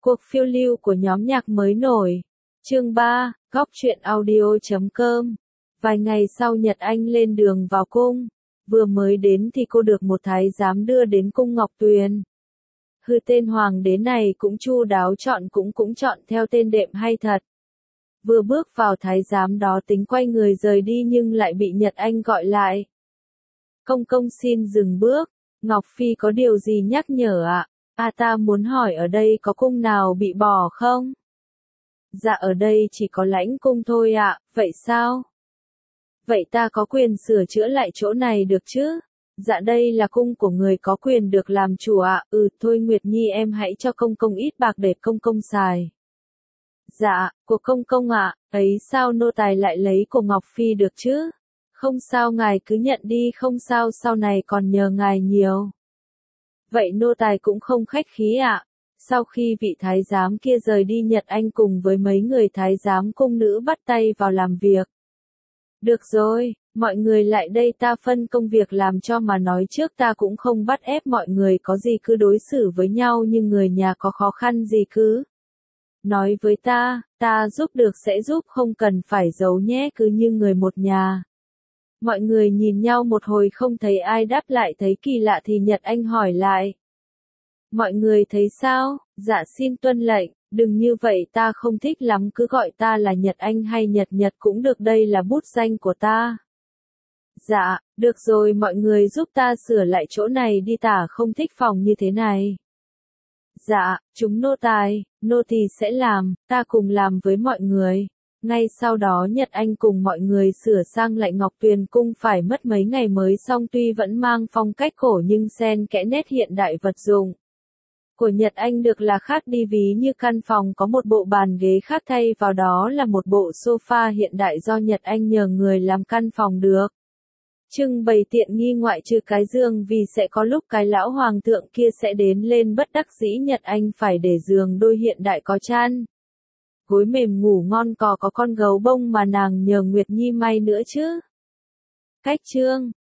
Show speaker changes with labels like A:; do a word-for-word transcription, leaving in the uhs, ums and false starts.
A: Cuộc phiêu lưu của nhóm nhạc mới nổi. Chương ba, góc truyện audio chấm com. Vài ngày sau Nhật Anh lên đường vào cung. Vừa mới đến thì cô được một thái giám đưa đến cung Ngọc Tuyền. Hư tên hoàng đế này cũng chu đáo chọn cũng cũng chọn theo tên đệm hay thật. Vừa bước vào thái giám đó tính quay người rời đi nhưng lại bị Nhật Anh gọi lại. Công công xin dừng bước, Ngọc Phi có điều gì nhắc nhở ạ? À? À ta muốn hỏi ở đây có cung nào bị bỏ không? Dạ ở đây chỉ có lãnh cung thôi ạ, vậy sao? Vậy ta có quyền sửa chữa lại chỗ này được chứ? Dạ đây là cung của người có quyền được làm chủ ạ, ừ thôi Nguyệt Nhi em hãy cho công công ít bạc để công công xài. Dạ, của công công ạ, ấy sao nô tài lại lấy của Ngọc Phi được chứ? Không sao ngài cứ nhận đi không sao sau này còn nhờ ngài nhiều. Vậy nô tài cũng không khách khí ạ. Sau khi vị thái giám kia rời đi Nhật Anh cùng với mấy người thái giám cung nữ bắt tay vào làm việc. Được rồi, mọi người lại đây ta phân công việc làm cho mà nói trước ta cũng không bắt ép mọi người có gì cứ đối xử với nhau nhưng người nhà có khó khăn gì cứ. Nói với ta, ta giúp được sẽ giúp không cần phải giấu nhé cứ như người một nhà. Mọi người nhìn nhau một hồi không thấy ai đáp lại thấy kỳ lạ thì Nhật Anh hỏi lại. Mọi người thấy sao? Dạ xin tuân lệnh, đừng như vậy ta không thích lắm cứ gọi ta là Nhật Anh hay Nhật Nhật cũng được đây là bút danh của ta. Dạ, được rồi mọi người giúp ta sửa lại chỗ này đi tả không thích phòng như thế này. Dạ, chúng nô tài, nô tỳ sẽ làm, ta cùng làm với mọi người. Ngay sau đó Nhật Anh cùng mọi người sửa sang lại Ngọc Tuyền cung phải mất mấy ngày mới xong tuy vẫn mang phong cách cổ nhưng xen kẽ nét hiện đại vật dụng. Của Nhật Anh được là khác đi ví như căn phòng có một bộ bàn ghế khác thay vào đó là một bộ sofa hiện đại do Nhật Anh nhờ người làm căn phòng được. Trưng bày tiện nghi ngoại trừ cái giường vì sẽ có lúc cái lão hoàng thượng kia sẽ đến lên bất đắc dĩ Nhật Anh phải để giường đôi hiện đại có chăn. Gối mềm ngủ ngon cò có con gấu bông mà nàng nhờ Nguyệt Nhi may nữa chứ. Cách chương